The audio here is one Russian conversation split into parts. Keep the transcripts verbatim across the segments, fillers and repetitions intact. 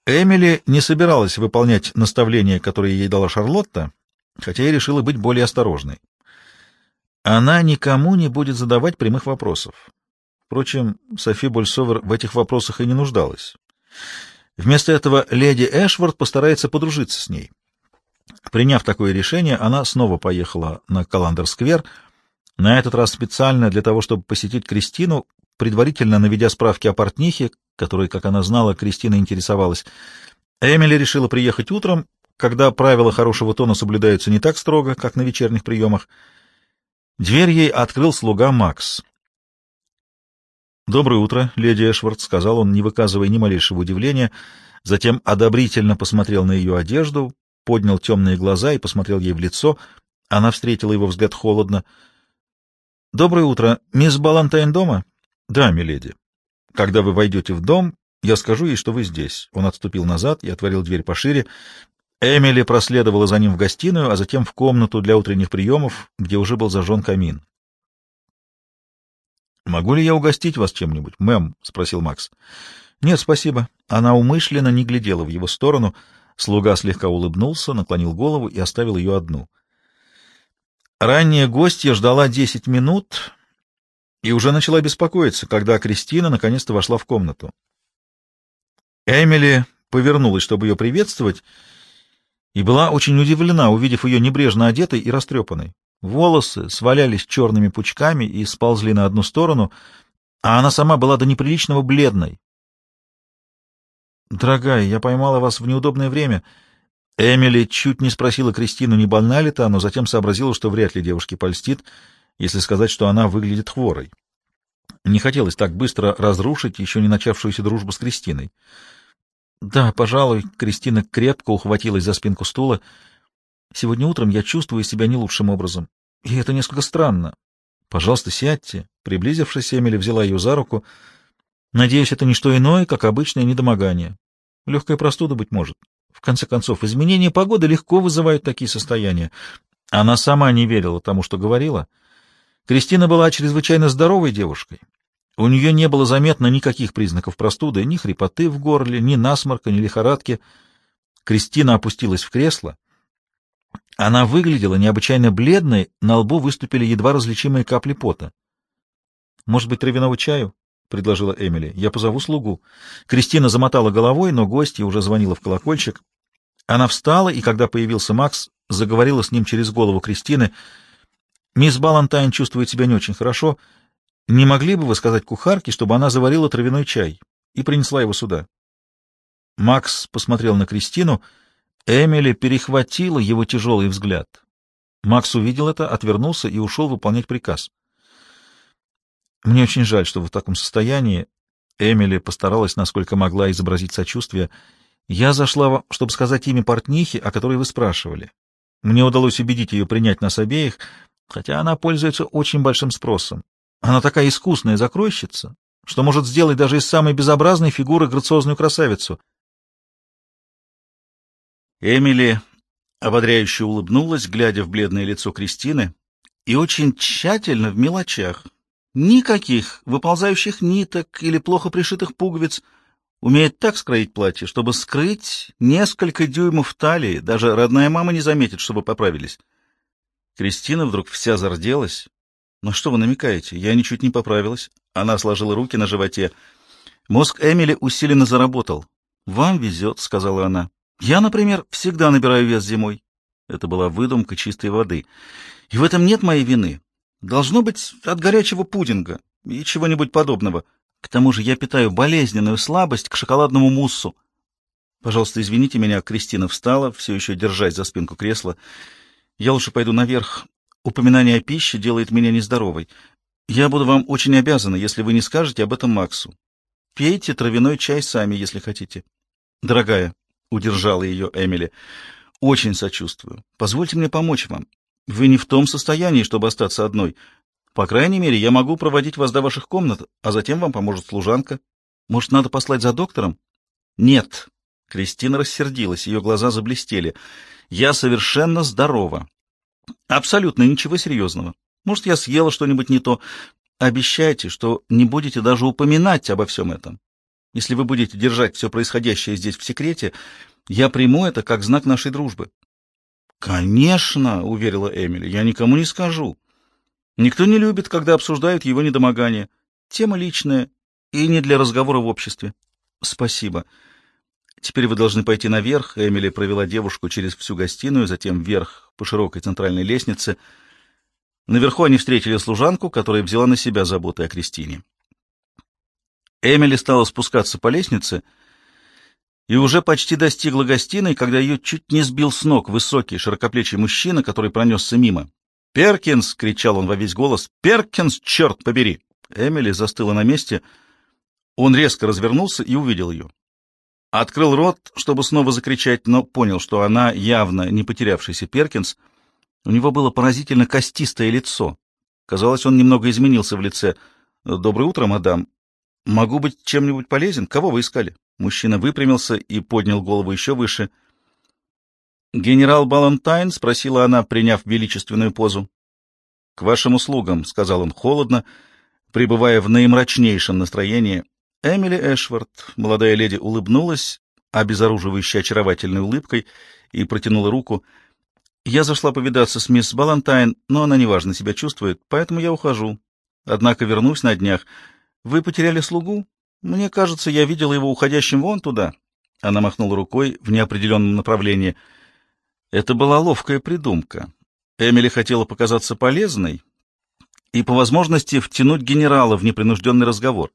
Эмили не собиралась выполнять наставления, которые ей дала Шарлотта, хотя и решила быть более осторожной. Она никому не будет задавать прямых вопросов. Впрочем, Софи Больсовер в этих вопросах и не нуждалась. Вместо этого леди Эшворт постарается подружиться с ней. Приняв такое решение, она снова поехала на Каландер-сквер, на этот раз специально для того, чтобы посетить Кристину, предварительно наведя справки о портнихе, которой, как она знала, Кристина интересовалась. Эмили решила приехать утром, когда правила хорошего тона соблюдаются не так строго, как на вечерних приемах. Дверь ей открыл слуга Макс. «Доброе утро, леди Эшворт», — сказал он, не выказывая ни малейшего удивления, затем одобрительно посмотрел на ее одежду, поднял темные глаза и посмотрел ей в лицо. Она встретила его взгляд холодно. «Доброе утро. Мисс Балантайн дома?» «Да, миледи. Когда вы войдете в дом, я скажу ей, что вы здесь». Он отступил назад и отворил дверь пошире. Эмили проследовала за ним в гостиную, а затем в комнату для утренних приемов, где уже был зажжен камин. «Могу ли я угостить вас чем-нибудь, мэм?» — спросил Макс. «Нет, спасибо». Она умышленно не глядела в его сторону. Слуга слегка улыбнулся, наклонил голову и оставил ее одну. Ранняя гостья ждала десять минут и уже начала беспокоиться, когда Кристина наконец-то вошла в комнату. Эмили повернулась, чтобы ее приветствовать, и была очень удивлена, увидев ее небрежно одетой и растрепанной. Волосы свалялись черными пучками и сползли на одну сторону, а она сама была до неприличного бледной. «Дорогая, я поймала вас в неудобное время». Эмили чуть не спросила Кристину, не больна ли та, но затем сообразила, что вряд ли девушке польстит, если сказать, что она выглядит хворой. Не хотелось так быстро разрушить еще не начавшуюся дружбу с Кристиной. «Да, пожалуй», — Кристина крепко ухватилась за спинку стула. «Сегодня утром я чувствую себя не лучшим образом, и это несколько странно. Пожалуйста, сядьте». Приблизившись, Эмили взяла ее за руку. «Надеюсь, это не что иное, как обычное недомогание. Легкая простуда, быть может. В конце концов, изменения погоды легко вызывают такие состояния». Она сама не верила тому, что говорила. Кристина была чрезвычайно здоровой девушкой. У нее не было заметно никаких признаков простуды, ни хрипоты в горле, ни насморка, ни лихорадки. Кристина опустилась в кресло. Она выглядела необычайно бледной, на лбу выступили едва различимые капли пота. «Может быть, травяного чаю?» — предложила Эмили. «Я позову слугу». Кристина замотала головой, но гостья уже звонила в колокольчик. Она встала, и когда появился Макс, заговорила с ним через голову Кристины. «Мисс Балантайн чувствует себя не очень хорошо. Не могли бы вы сказать кухарке, чтобы она заварила травяной чай и принесла его сюда?» Макс посмотрел на Кристину. Эмили перехватила его тяжелый взгляд. Макс увидел это, отвернулся и ушел выполнять приказ. «Мне очень жаль, что вы в таком состоянии». Эмили постаралась, насколько могла, изобразить сочувствие. «Я зашла, чтобы сказать имя портнихи, о которой вы спрашивали. Мне удалось убедить ее принять нас обеих, хотя она пользуется очень большим спросом. Она такая искусная закройщица, что может сделать даже из самой безобразной фигуры грациозную красавицу». Эмили ободряюще улыбнулась, глядя в бледное лицо Кристины, и очень тщательно в мелочах. Никаких выползающих ниток или плохо пришитых пуговиц. Умеет так скроить платье, чтобы скрыть несколько дюймов талии. Даже родная мама не заметит, чтобы поправились. Кристина вдруг вся зарделась. «На что вы намекаете? Я ничуть не поправилась». Она сложила руки на животе. Мозг Эмили усиленно заработал. «Вам везет», — сказала она. «Я, например, всегда набираю вес зимой». Это была выдумка чистой воды. «И в этом нет моей вины. Должно быть от горячего пудинга и чего-нибудь подобного. К тому же я питаю болезненную слабость к шоколадному муссу». «Пожалуйста, извините меня», — Кристина встала, все еще держась за спинку кресла. «Я лучше пойду наверх. Упоминание о пище делает меня нездоровой. Я буду вам очень обязана, если вы не скажете об этом Максу. Пейте травяной чай сами, если хотите». «Дорогая», — удержала ее Эмили, — «очень сочувствую. Позвольте мне помочь вам. Вы не в том состоянии, чтобы остаться одной. По крайней мере, я могу проводить вас до ваших комнат, а затем вам поможет служанка. Может, надо послать за доктором?» «Нет». Кристина рассердилась, ее глаза заблестели. «Я совершенно здорова. Абсолютно ничего серьезного. Может, я съела что-нибудь не то. Обещайте, что не будете даже упоминать обо всем этом. Если вы будете держать все происходящее здесь в секрете, я приму это как знак нашей дружбы». «Конечно», — уверила Эмили, — «я никому не скажу. Никто не любит, когда обсуждают его недомогание. Тема личная и не для разговора в обществе». «Спасибо. Теперь вы должны пойти наверх». Эмили провела девушку через всю гостиную, затем вверх по широкой центральной лестнице. Наверху они встретили служанку, которая взяла на себя заботы о Кристине. Эмили стала спускаться по лестнице и уже почти достигла гостиной, когда ее чуть не сбил с ног высокий, широкоплечий мужчина, который пронесся мимо. «Перкинс!» — кричал он во весь голос. «Перкинс, черт побери!» Эмили застыла на месте. Он резко развернулся и увидел ее. Открыл рот, чтобы снова закричать, но понял, что она явно не потерявшийся Перкинс. У него было поразительно костистое лицо. Казалось, он немного изменился в лице. «Доброе утро, мадам. Могу быть чем-нибудь полезен? Кого вы искали?» Мужчина выпрямился и поднял голову еще выше. «Генерал Балантайн?» — спросила она, приняв величественную позу. «К вашим услугам», — сказал он холодно, пребывая в наимрачнейшем настроении. Эмили Эшвард, молодая леди, улыбнулась, обезоруживающей очаровательной улыбкой, и протянула руку. «Я зашла повидаться с мисс Балантайн, но она неважно себя чувствует, поэтому я ухожу. Однако вернусь на днях. Вы потеряли слугу? Мне кажется, я видела его уходящим вон туда». Она махнула рукой в неопределенном направлении. Это была ловкая придумка. Эмили хотела показаться полезной и, по возможности, втянуть генерала в непринужденный разговор.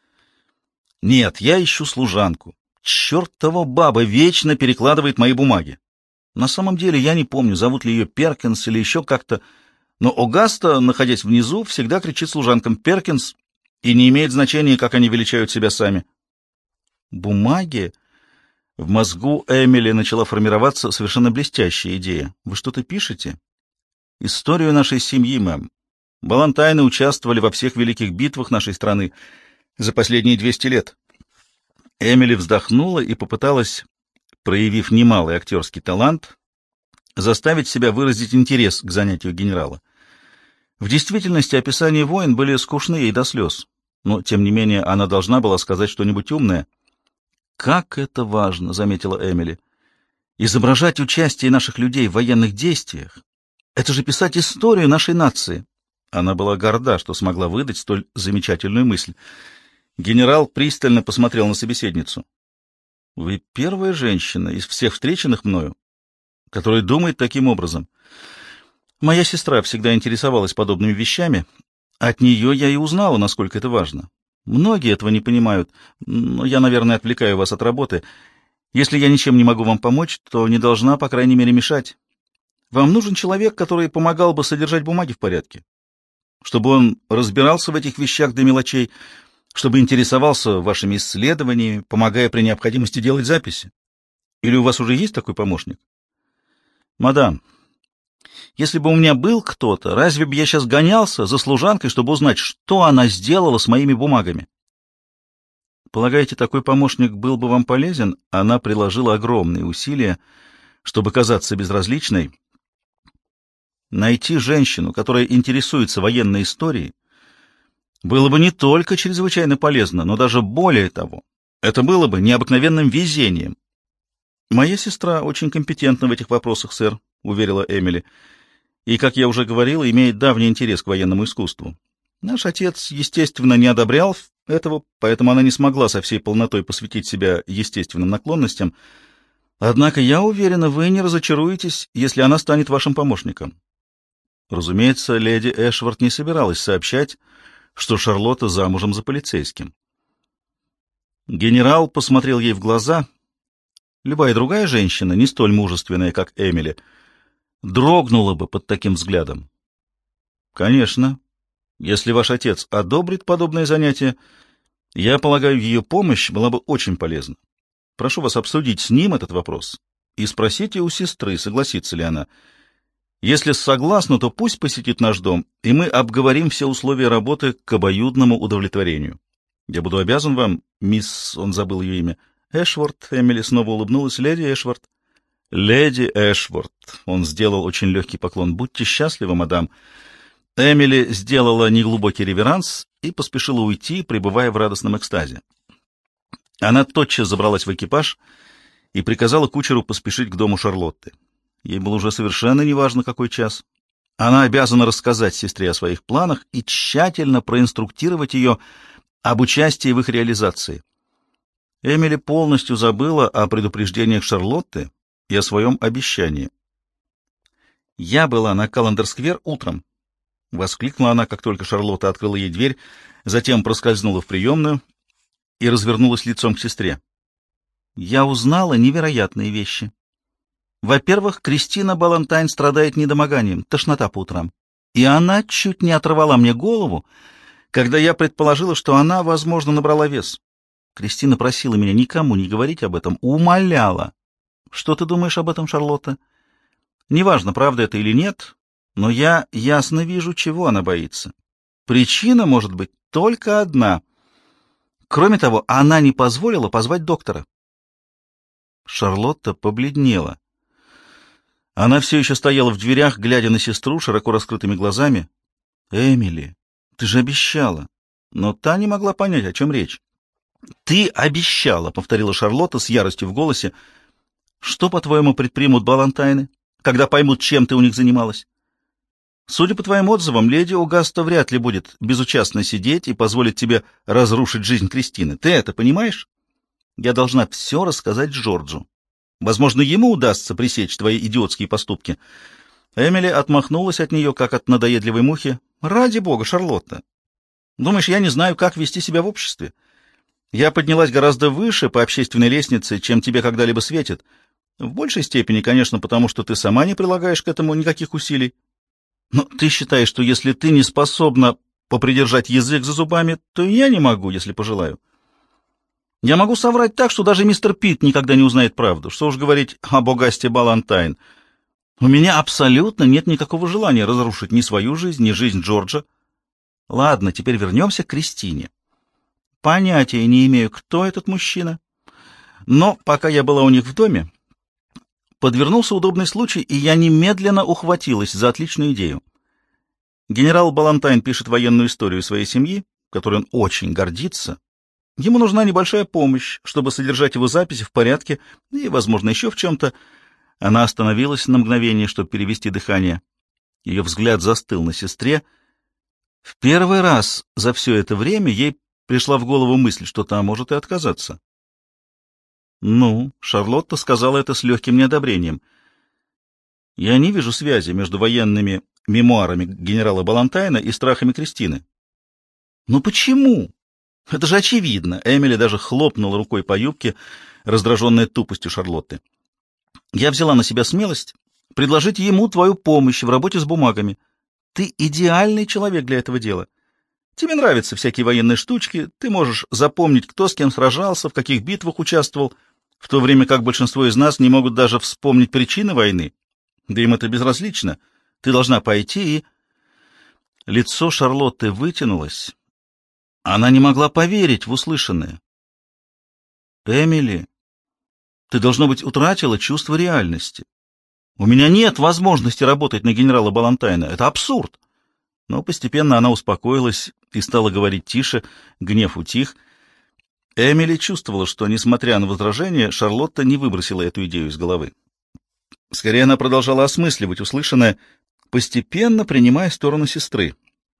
«Нет, я ищу служанку. Чертова баба вечно перекладывает мои бумаги. На самом деле я не помню, зовут ли ее Перкинс или еще как-то, но Огаста, находясь внизу, всегда кричит служанкам «Перкинс», и не имеет значения, как они величают себя сами». «Бумаги?» В мозгу Эмили начала формироваться совершенно блестящая идея. «Вы что-то пишете?» «Историю нашей семьи, мэм. Балантайны участвовали во всех великих битвах нашей страны за последние двести лет». Эмили вздохнула и попыталась, проявив немалый актерский талант, заставить себя выразить интерес к занятию генерала. В действительности описания войн были скучны ей до слез, но, тем не менее, она должна была сказать что-нибудь умное. «Как это важно», — заметила Эмили, — «изображать участие наших людей в военных действиях. Это же писать историю нашей нации». Она была горда, что смогла выдать столь замечательную мысль. Генерал пристально посмотрел на собеседницу. «Вы первая женщина из всех встреченных мною, которая думает таким образом. Моя сестра всегда интересовалась подобными вещами. От нее я и узнала, насколько это важно. Многие этого не понимают, но я, наверное, отвлекаю вас от работы. Если я ничем не могу вам помочь, то не должна, по крайней мере, мешать. Вам нужен человек, который помогал бы содержать бумаги в порядке, чтобы он разбирался в этих вещах до мелочей, чтобы интересовался вашими исследованиями, помогая при необходимости делать записи. Или у вас уже есть такой помощник?» «Мадам, если бы у меня был кто-то, разве бы я сейчас гонялся за служанкой, чтобы узнать, что она сделала с моими бумагами?» «Полагаете, такой помощник был бы вам полезен?» Она приложила огромные усилия, чтобы казаться безразличной. «Найти женщину, которая интересуется военной историей, было бы не только чрезвычайно полезно, но даже более того. Это было бы необыкновенным везением». «Моя сестра очень компетентна в этих вопросах, сэр», — уверила Эмили, «и, как я уже говорила, имеет давний интерес к военному искусству. Наш отец, естественно, не одобрял этого, поэтому она не смогла со всей полнотой посвятить себя естественным наклонностям. Однако, я уверена, вы не разочаруетесь, если она станет вашим помощником». Разумеется, леди Эшвард не собиралась сообщать, что Шарлотта замужем за полицейским. Генерал посмотрел ей в глаза. Любая другая женщина, не столь мужественная, как Эмили, дрогнула бы под таким взглядом. «Конечно, если ваш отец одобрит подобное занятие, я полагаю, ее помощь была бы очень полезна. Прошу вас обсудить с ним этот вопрос и спросите у сестры, согласится ли она. Если согласна, то пусть посетит наш дом, и мы обговорим все условия работы к обоюдному удовлетворению. Я буду обязан вам, мисс...» Он забыл ее имя. «Эшвард», — Эмили снова улыбнулась, — «леди Эшвард». «Леди Эшвард», — он сделал очень легкий поклон, — «будьте счастливы, мадам». Эмили сделала неглубокий реверанс и поспешила уйти, пребывая в радостном экстазе. Она тотчас забралась в экипаж и приказала кучеру поспешить к дому Шарлотты. Ей было уже совершенно неважно, какой час. Она обязана рассказать сестре о своих планах и тщательно проинструктировать ее об участии в их реализации. Эмили полностью забыла о предупреждениях Шарлотты и о своем обещании. «Я была на Каллендер-сквер утром», — воскликнула она, как только Шарлотта открыла ей дверь, затем проскользнула в приемную и развернулась лицом к сестре. «Я узнала невероятные вещи. Во-первых, Кристина Балантайн страдает недомоганием, тошнота по утрам. И она чуть не оторвала мне голову, когда я предположила, что она, возможно, набрала вес. Кристина просила меня никому не говорить об этом, умоляла. Что ты думаешь об этом, Шарлотта? Неважно, правда это или нет, но я ясно вижу, чего она боится. Причина может быть только одна. Кроме того, она не позволила позвать доктора». Шарлотта побледнела. Она все еще стояла в дверях, глядя на сестру широко раскрытыми глазами. «Эмили, ты же обещала». Но та не могла понять, о чем речь. «Ты обещала», — повторила Шарлотта с яростью в голосе. «Что, по-твоему, предпримут Балантайны, когда поймут, чем ты у них занималась? Судя по твоим отзывам, леди Огаста вряд ли будет безучастно сидеть и позволит тебе разрушить жизнь Кристины. Ты это понимаешь? Я должна все рассказать Джорджу. Возможно, ему удастся пресечь твои идиотские поступки». Эмили отмахнулась от нее, как от надоедливой мухи. «Ради бога, Шарлотта! Думаешь, я не знаю, как вести себя в обществе? Я поднялась гораздо выше по общественной лестнице, чем тебе когда-либо светит. В большей степени, конечно, потому что ты сама не прилагаешь к этому никаких усилий. Но ты считаешь, что если ты не способна попридержать язык за зубами, то и я не могу, если пожелаю. Я могу соврать так, что даже мистер Питт никогда не узнает правду. Что уж говорить об Огасте Балантайн. У меня абсолютно нет никакого желания разрушить ни свою жизнь, ни жизнь Джорджа. Ладно, теперь вернемся к Кристине. Понятия не имею, кто этот мужчина. Но пока я была у них в доме, подвернулся удобный случай, и я немедленно ухватилась за отличную идею. Генерал Балантайн пишет военную историю своей семьи, которой он очень гордится. Ему нужна небольшая помощь, чтобы содержать его записи в порядке и, возможно, еще в чем-то. Она остановилась на мгновение, чтобы перевести дыхание. Ее взгляд застыл на сестре. В первый раз за все это время ей пришла в голову мысль, что та может и отказаться. «Ну», — Шарлотта сказала это с легким неодобрением. «Я не вижу связи между военными мемуарами генерала Балантайна и страхами Кристины». «Ну почему? Это же очевидно». Эмили даже хлопнула рукой по юбке, раздраженная тупостью Шарлотты. «Я взяла на себя смелость предложить ему твою помощь в работе с бумагами. Ты идеальный человек для этого дела. Тебе нравятся всякие военные штучки, ты можешь запомнить, кто с кем сражался, в каких битвах участвовал, в то время как большинство из нас не могут даже вспомнить причины войны. Да им это безразлично. Ты должна пойти и...» Лицо Шарлотты вытянулось. Она не могла поверить в услышанное. «Эмили, ты, должно быть, утратила чувство реальности. У меня нет возможности работать на генерала Балантайна. Это абсурд». Но постепенно она успокоилась и стала говорить тише, гнев утих. Эмили чувствовала, что, несмотря на возражения, Шарлотта не выбросила эту идею из головы. Скорее, она продолжала осмысливать услышанное, постепенно принимая сторону сестры.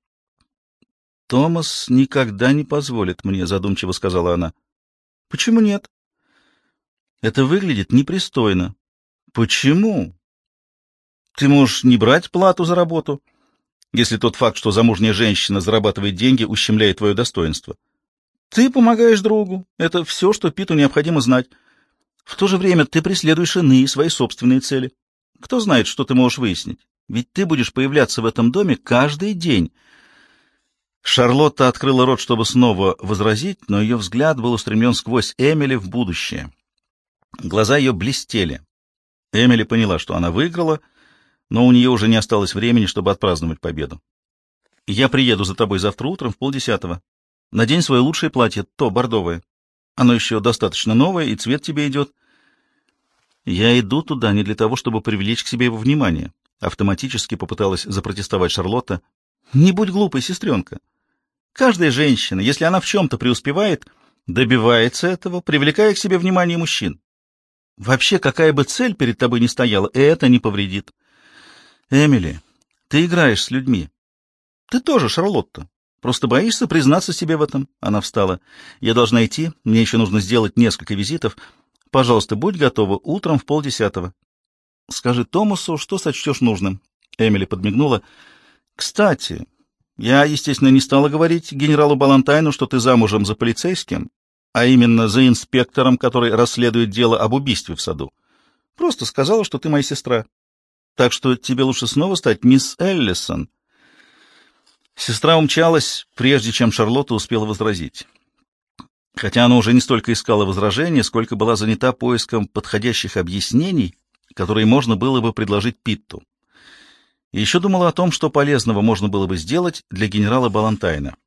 «Томас никогда не позволит мне», — задумчиво сказала она. «Почему нет?» «Это выглядит непристойно». «Почему?» «Ты можешь не брать плату за работу, если тот факт, что замужняя женщина зарабатывает деньги, ущемляет твое достоинство. Ты помогаешь другу. Это все, что Питу необходимо знать. В то же время ты преследуешь иные свои собственные цели. Кто знает, что ты можешь выяснить? Ведь ты будешь появляться в этом доме каждый день». Шарлотта открыла рот, чтобы снова возразить, но ее взгляд был устремлен сквозь Эмили в будущее. Глаза ее блестели. Эмили поняла, что она выиграла, но у нее уже не осталось времени, чтобы отпраздновать победу. «Я приеду за тобой завтра утром в полдесятого. Надень свое лучшее платье, то бордовое. Оно еще достаточно новое, и цвет тебе идет». «Я иду туда не для того, чтобы привлечь к себе его внимание», — автоматически попыталась запротестовать Шарлотта. «Не будь глупой, сестренка. Каждая женщина, если она в чем-то преуспевает, добивается этого, привлекая к себе внимание мужчин. Вообще, какая бы цель перед тобой ни стояла, это не повредит. Эмили, ты играешь с людьми. Ты тоже Шарлотта. Просто боишься признаться себе в этом. Она встала. Я должна идти, мне еще нужно сделать несколько визитов. Пожалуйста, будь готова утром в полдесятого. Скажи Томасу, что сочтешь нужным. Эмили подмигнула. Кстати, я, естественно, не стала говорить генералу Балантайну, что ты замужем за полицейским, а именно за инспектором, который расследует дело об убийстве в саду. Просто сказала, что ты моя сестра. Так что тебе лучше снова стать мисс Эллисон. Сестра умчалась, прежде чем Шарлотта успела возразить. Хотя она уже не столько искала возражения, сколько была занята поиском подходящих объяснений, которые можно было бы предложить Питту. И еще думала о том, что полезного можно было бы сделать для генерала Балантайна.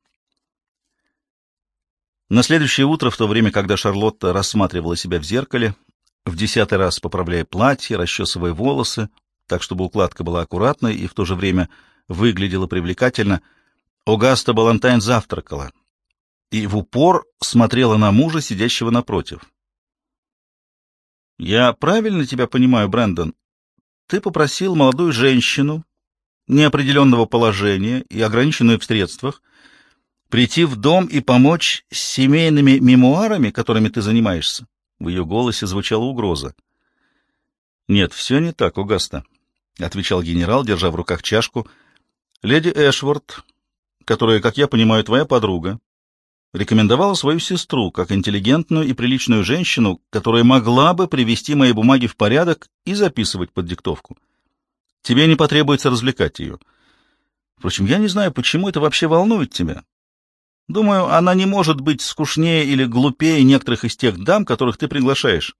На следующее утро, в то время, когда Шарлотта рассматривала себя в зеркале, в десятый раз поправляя платье, расчесывая волосы, так, чтобы укладка была аккуратной и в то же время выглядела привлекательно, Огаста Балантайн завтракала и в упор смотрела на мужа, сидящего напротив. «Я правильно тебя понимаю, Брэндон? Ты попросил молодую женщину неопределенного положения и ограниченную в средствах прийти в дом и помочь с семейными мемуарами, которыми ты занимаешься?» В ее голосе звучала угроза. «Нет, все не так, Огаста», — отвечал генерал, держа в руках чашку. «Леди Эшворт, которая, как я понимаю, твоя подруга, рекомендовала свою сестру как интеллигентную и приличную женщину, которая могла бы привести мои бумаги в порядок и записывать под диктовку. Тебе не потребуется развлекать ее. Впрочем, я не знаю, почему это вообще волнует тебя. Думаю, она не может быть скучнее или глупее некоторых из тех дам, которых ты приглашаешь.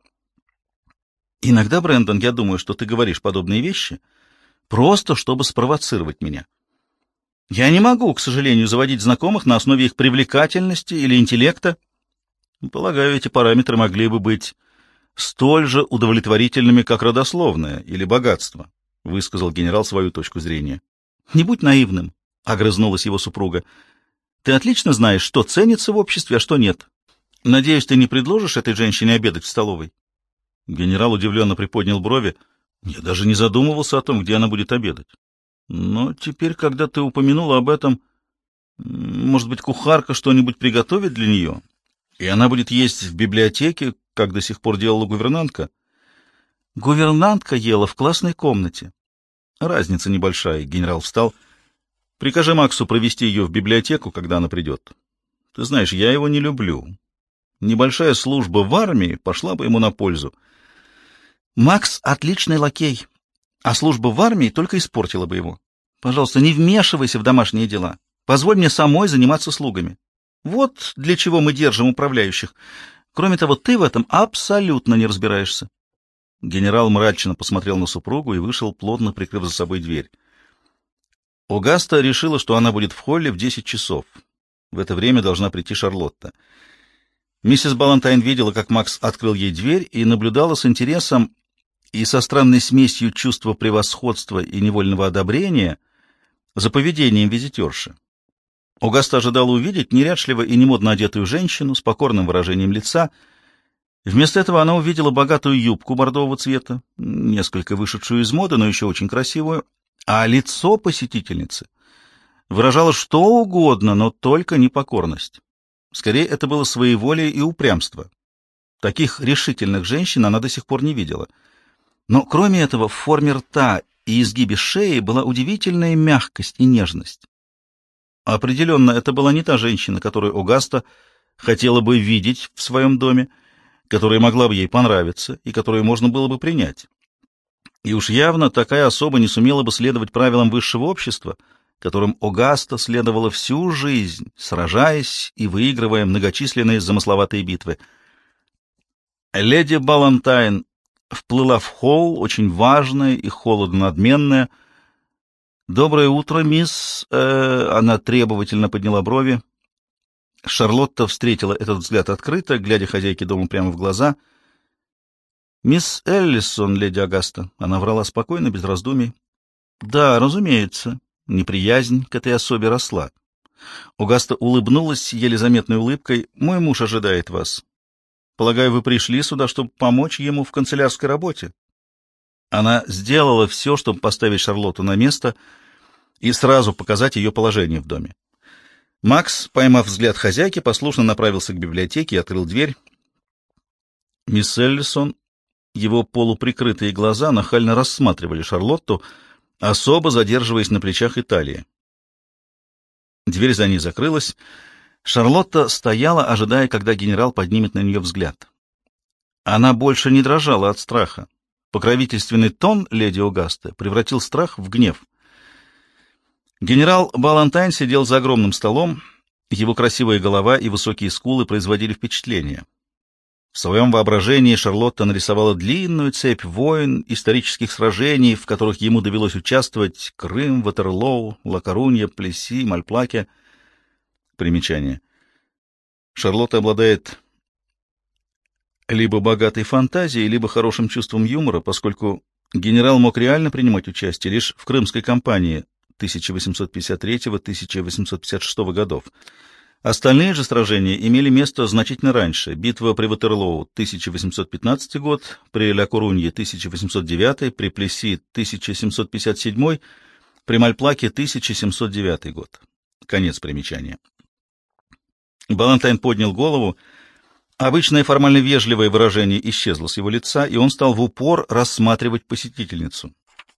Иногда, Брэндон, я думаю, что ты говоришь подобные вещи, просто чтобы спровоцировать меня. Я не могу, к сожалению, заводить знакомых на основе их привлекательности или интеллекта. Полагаю, эти параметры могли бы быть столь же удовлетворительными, как родословное или богатство, — высказал генерал свою точку зрения. — Не будь наивным, — огрызнулась его супруга. — Ты отлично знаешь, что ценится в обществе, а что нет. Надеюсь, ты не предложишь этой женщине обедать в столовой? Генерал удивленно приподнял брови. Я даже не задумывался о том, где она будет обедать. Но теперь, когда ты упомянула об этом, может быть, кухарка что-нибудь приготовит для нее, и она будет есть в библиотеке, как до сих пор делала гувернантка? Гувернантка ела в классной комнате. Разница небольшая. Генерал встал. Прикажи Максу провести ее в библиотеку, когда она придет. Ты знаешь, я его не люблю. Небольшая служба в армии пошла бы ему на пользу. Макс — отличный лакей, а служба в армии только испортила бы его. Пожалуйста, не вмешивайся в домашние дела. Позволь мне самой заниматься слугами. Вот для чего мы держим управляющих. Кроме того, ты в этом абсолютно не разбираешься. Генерал мрачно посмотрел на супругу и вышел, плотно прикрыв за собой дверь. Огаста решила, что она будет в холле в десять часов. В это время должна прийти Шарлотта. Миссис Балантайн видела, как Макс открыл ей дверь, и наблюдала с интересом и со странной смесью чувства превосходства и невольного одобрения за поведением визитерши. Огаста ожидала увидеть неряшливо и немодно одетую женщину с покорным выражением лица. Вместо этого она увидела богатую юбку бордового цвета, несколько вышедшую из моды, но еще очень красивую, а лицо посетительницы выражало что угодно, но только не покорность. Скорее, это было своеволие и упрямство. Таких решительных женщин она до сих пор не видела. Но кроме этого, в форме рта и изгибе шеи была удивительная мягкость и нежность. Определенно, это была не та женщина, которую Огаста хотела бы видеть в своем доме, которая могла бы ей понравиться и которую можно было бы принять. И уж явно такая особа не сумела бы следовать правилам высшего общества, которым Огаста следовала всю жизнь, сражаясь и выигрывая многочисленные замысловатые битвы. Леди Балантайн вплыла в холл, очень важная и холодно-надменная. «Доброе утро, мисс...» э, Она требовательно подняла брови. Шарлотта встретила этот взгляд открыто, глядя хозяйке дома прямо в глаза. «Мисс Эллисон, леди Огаста». Она врала спокойно, без раздумий. «Да, разумеется». Неприязнь к этой особе росла. Огаста улыбнулась еле заметной улыбкой. «Мой муж ожидает вас. Полагаю, вы пришли сюда, чтобы помочь ему в канцелярской работе». Она сделала все, чтобы поставить Шарлотту на место и сразу показать ее положение в доме. Макс, поймав взгляд хозяйки, послушно направился к библиотеке и открыл дверь. Мисс Эллисон, его полуприкрытые глаза нахально рассматривали Шарлотту, особо задерживаясь на плечах и талии. Дверь за ней закрылась. Шарлотта стояла, ожидая, когда генерал поднимет на нее взгляд. Она больше не дрожала от страха. Покровительственный тон леди Огасты превратил страх в гнев. Генерал Балантайн сидел за огромным столом, его красивая голова и высокие скулы производили впечатление. В своем воображении Шарлотта нарисовала длинную цепь войн, исторических сражений, в которых ему довелось участвовать: Крым, Ватерлоу, Ла-Корунья, Плесси, Мальплаке. Примечание. Шарлотта обладает либо богатой фантазией, либо хорошим чувством юмора, поскольку генерал мог реально принимать участие лишь в Крымской кампании тысяча восемьсот пятьдесят третьего — тысяча восемьсот пятьдесят шестого годов. Остальные же сражения имели место значительно раньше. Битва при Ватерлоу — тысяча восемьсот пятнадцатый год, при Ля-Корунье — тысяча восемьсот девятый, при Плесси — тысяча семьсот пятьдесят седьмой, при Мальплаке — тысяча семьсот девятый год. Конец примечания. Балантайн поднял голову. Обычное формально вежливое выражение исчезло с его лица, и он стал в упор рассматривать посетительницу.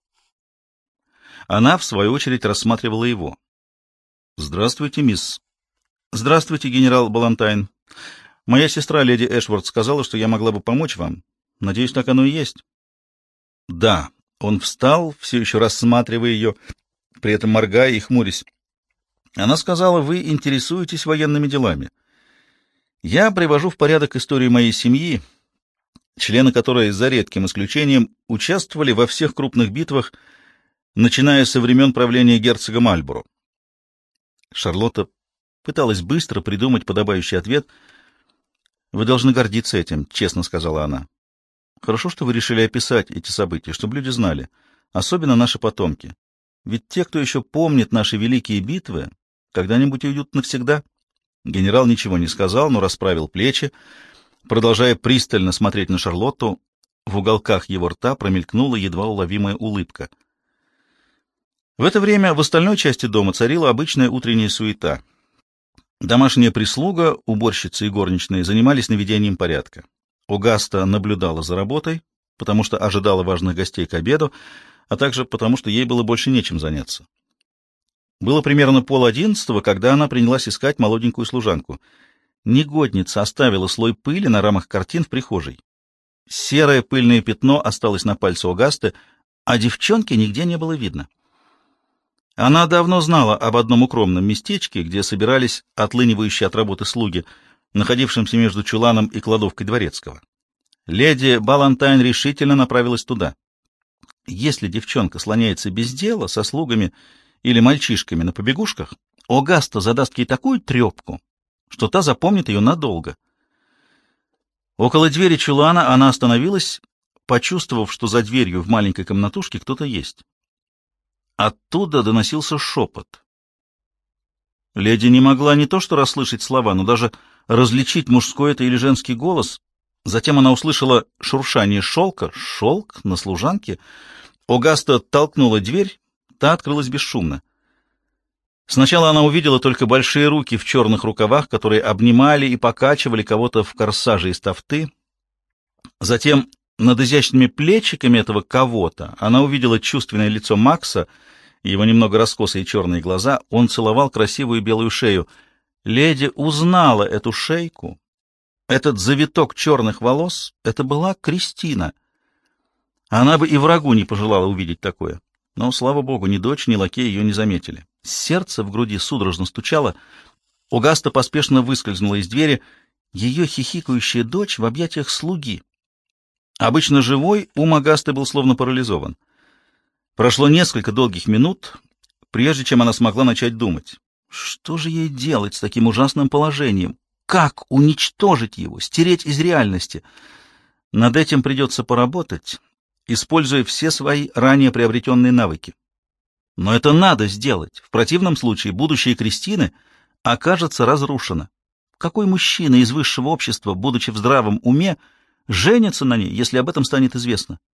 Она, в свою очередь, рассматривала его. «Здравствуйте, мисс». «Здравствуйте, генерал Балантайн. Моя сестра, леди Эшворт, сказала, что я могла бы помочь вам. Надеюсь, так оно и есть». «Да». Он встал, все еще рассматривая ее, при этом моргая и хмурясь. Она сказала, вы интересуетесь военными делами. Я привожу в порядок историю моей семьи, члены которой, за редким исключением, участвовали во всех крупных битвах, начиная со времен правления герцога Мальборо. Шарлотта пыталась быстро придумать подобающий ответ. «Вы должны гордиться этим», — честно сказала она. «Хорошо, что вы решили описать эти события, чтобы люди знали, особенно наши потомки. Ведь те, кто еще помнит наши великие битвы, когда-нибудь уйдут навсегда». Генерал ничего не сказал, но расправил плечи, продолжая пристально смотреть на Шарлотту. В уголках его рта промелькнула едва уловимая улыбка. В это время в остальной части дома царила обычная утренняя суета. Домашняя прислуга, уборщицы и горничные занимались наведением порядка. Огаста наблюдала за работой, потому что ожидала важных гостей к обеду, а также потому, что ей было больше нечем заняться. Было примерно пол одиннадцатого, когда она принялась искать молоденькую служанку. Негодница оставила слой пыли на рамах картин в прихожей. Серое пыльное пятно осталось на пальце Огасты, а девчонки нигде не было видно. Она давно знала об одном укромном местечке, где собирались отлынивающие от работы слуги, находившемся между чуланом и кладовкой дворецкого. Леди Балантайн решительно направилась туда. Если девчонка слоняется без дела, со слугами или мальчишками на побегушках, Огаста задаст ей такую трепку, что та запомнит ее надолго. Около двери чулана она остановилась, почувствовав, что за дверью в маленькой комнатушке кто-то есть. Оттуда доносился шепот. Леди не могла не то что расслышать слова, но даже различить, мужской это или женский голос. Затем она услышала шуршание шелка. Шелк на служанке. Огаста толкнула дверь, та открылась бесшумно. Сначала она увидела только большие руки в черных рукавах, которые обнимали и покачивали кого-то в корсаже из тафты. Затем над изящными плечиками этого кого-то она увидела чувственное лицо Макса, его немного раскосые черные глаза. Он целовал красивую белую шею. Леди узнала эту шейку. Этот завиток черных волос — это была Кристина. Она бы и врагу не пожелала увидеть такое. Но, слава богу, ни дочь, ни лакей ее не заметили. Сердце в груди судорожно стучало. Огаста поспешно выскользнула из двери. Ее хихикающая дочь в объятиях слуги. Обычно живой ум Огасты был словно парализован. Прошло несколько долгих минут, прежде чем она смогла начать думать. Что же ей делать с таким ужасным положением? Как уничтожить его, стереть из реальности? Над этим придется поработать, используя все свои ранее приобретенные навыки. Но это надо сделать. В противном случае будущее Кристины окажется разрушена. Какой мужчина из высшего общества, будучи в здравом уме, женится на ней, если об этом станет известно?